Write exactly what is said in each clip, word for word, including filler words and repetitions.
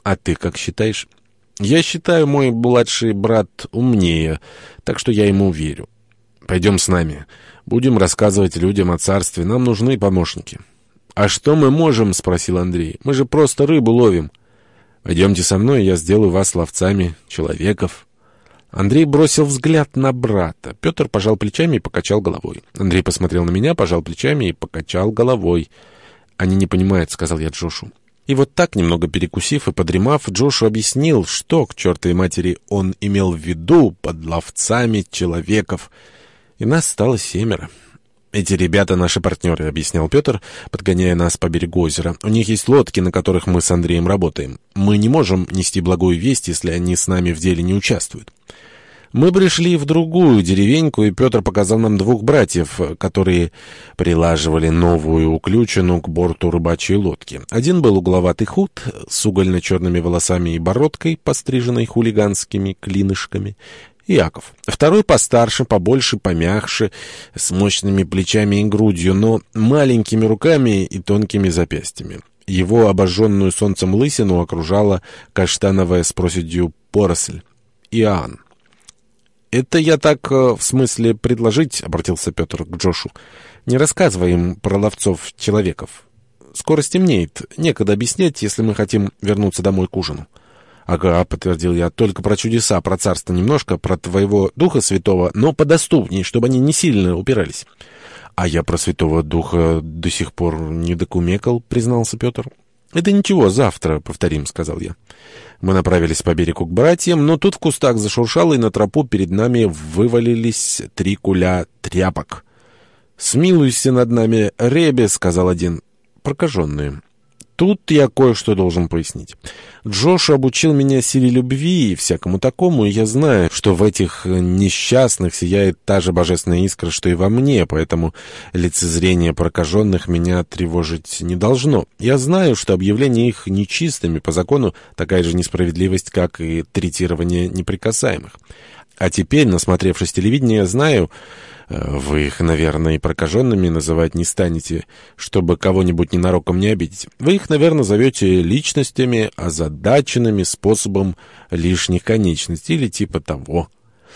А ты как считаешь? Я считаю, мой младший брат умнее, так что я ему верю. Пойдем с нами. Будем рассказывать людям о царстве. Нам нужны помощники. А что мы можем? — спросил Андрей. Мы же просто рыбу ловим. Пойдемте со мной, я сделаю вас ловцами человеков. Андрей бросил взгляд на брата. Петр пожал плечами и покачал головой. Андрей посмотрел на меня, пожал плечами и покачал головой. «Они не понимают», — сказал я Джошу. И вот так, немного перекусив и подремав, Джошу объяснил, что, к чертовой матери, он имел в виду под ловцами человеков. И нас стало семеро. «Эти ребята наши партнеры», — объяснял Петр, подгоняя нас по берегу озера. «У них есть лодки, на которых мы с Андреем работаем. Мы не можем нести благую весть, если они с нами в деле не участвуют». Мы пришли в другую деревеньку, и Петр показал нам двух братьев, которые прилаживали новую уключину к борту рыбачьей лодки. Один был угловатый худ, с угольно-черными волосами и бородкой, постриженной хулиганскими клинышками. Иаков. Второй постарше, побольше, помягче, с мощными плечами и грудью, но маленькими руками и тонкими запястьями. Его обожженную солнцем лысину окружала каштановая с проседью поросль. Иоанн. «Это я так, в смысле, предложить», — обратился Петр к Джошу. «Не рассказывай им про ловцов-человеков. Скоро стемнеет, некогда объяснять, если мы хотим вернуться домой к ужину». «Ага», — подтвердил я, — «только про чудеса, про царство немножко, про твоего Духа Святого, но подоступней, чтобы они не сильно упирались». «А я про Святого Духа до сих пор не докумекал», — признался Петр. «Это ничего, завтра повторим», — сказал я. Мы направились по берегу к братьям, но тут в кустах зашуршало, и на тропу перед нами вывалились три куля тряпок. «Смилуйся над нами, ребе», — сказал один. «Прокаженные». Тут я кое-что должен пояснить. Джош обучил меня силе любви и всякому такому, и я знаю, что в этих несчастных сияет та же божественная искра, что и во мне, поэтому лицезрение прокаженных меня тревожить не должно. Я знаю, что объявление их нечистыми по закону такая же несправедливость, как и третирование неприкасаемых. А теперь, насмотревшись телевидения, знаю... Вы их, наверное, и прокаженными называть не станете, чтобы кого-нибудь ненароком не обидеть. Вы их, наверное, зовете личностями, озадаченными способом лишних конечностей или типа того.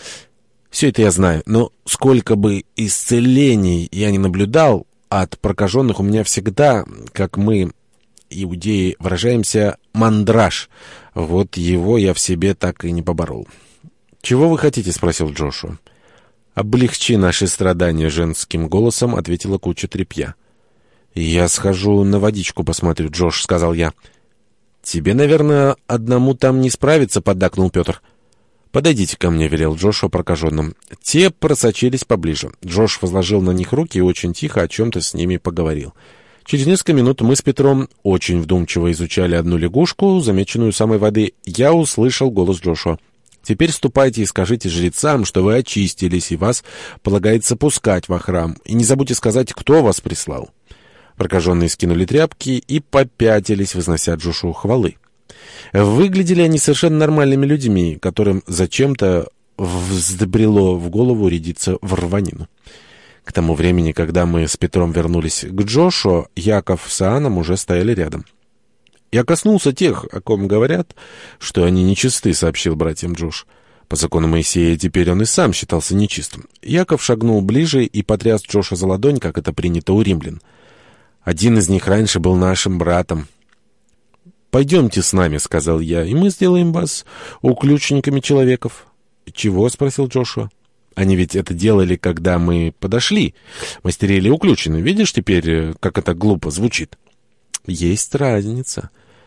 Все это я знаю, но сколько бы исцелений я не наблюдал, от прокаженных у меня всегда, как мы, иудеи, выражаемся, мандраж. Вот его я в себе так и не поборол. «Чего вы хотите?» — спросил Джошуа. «Облегчи наши страдания», — женским голосом ответила куча тряпья. «Я схожу на водичку посмотрю, Джош», — сказал я. «Тебе, наверное, одному там не справиться», — поддакнул Петр. «Подойдите ко мне», — велел Джошуа прокаженным. Те просочились поближе. Джош возложил на них руки и очень тихо о чем-то с ними поговорил. Через несколько минут мы с Петром очень вдумчиво изучали одну лягушку, замеченную у самой воды. Я услышал голос Джошуа. «Теперь ступайте и скажите жрецам, что вы очистились, и вас полагается пускать во храм. И не забудьте сказать, кто вас прислал». Прокаженные скинули тряпки и попятились, вознося Джошу хвалы. Выглядели они совершенно нормальными людьми, которым зачем-то взбрело в голову рядиться в рванину. К тому времени, когда мы с Петром вернулись к Джошу, Яков с Иоанном уже стояли рядом. «Я коснулся тех, о ком говорят, что они нечисты», — сообщил братьям Джош. По закону Моисея теперь он и сам считался нечистым. Яков шагнул ближе и потряс Джоша за ладонь, как это принято у римлян. «Один из них раньше был нашим братом». «Пойдемте с нами», — сказал я, — «и мы сделаем вас уключниками человеков». «Чего?» — спросил Джошуа. «Они ведь это делали, когда мы подошли. Мастерили уключены. Видишь теперь, как это глупо звучит?» «Есть разница».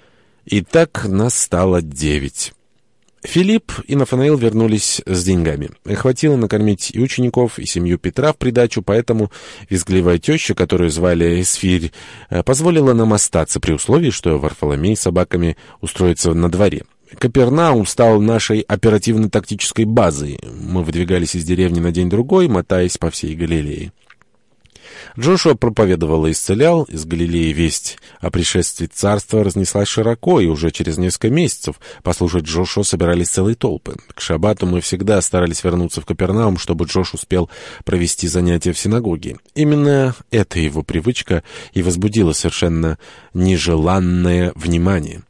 Итак, нас стало девять. Филипп и Нафанаил вернулись с деньгами. Хватило накормить и учеников, и семью Петра в придачу, поэтому визгливая теща, которую звали Эсфирь, позволила нам остаться при условии, что Варфоломей с собаками устроится на дворе. Капернаум стал нашей оперативно-тактической базой. Мы выдвигались из деревни на день-другой, мотаясь по всей Галилее. Джошуа проповедовал и исцелял. Из Галилеи весть о пришествии царства разнеслась широко, и уже через несколько месяцев послушать Джошуа собирались целые толпы. К шаббату мы всегда старались вернуться в Капернаум, чтобы Джош успел провести занятия в синагоге. Именно эта его привычка и возбудила совершенно нежеланное внимание.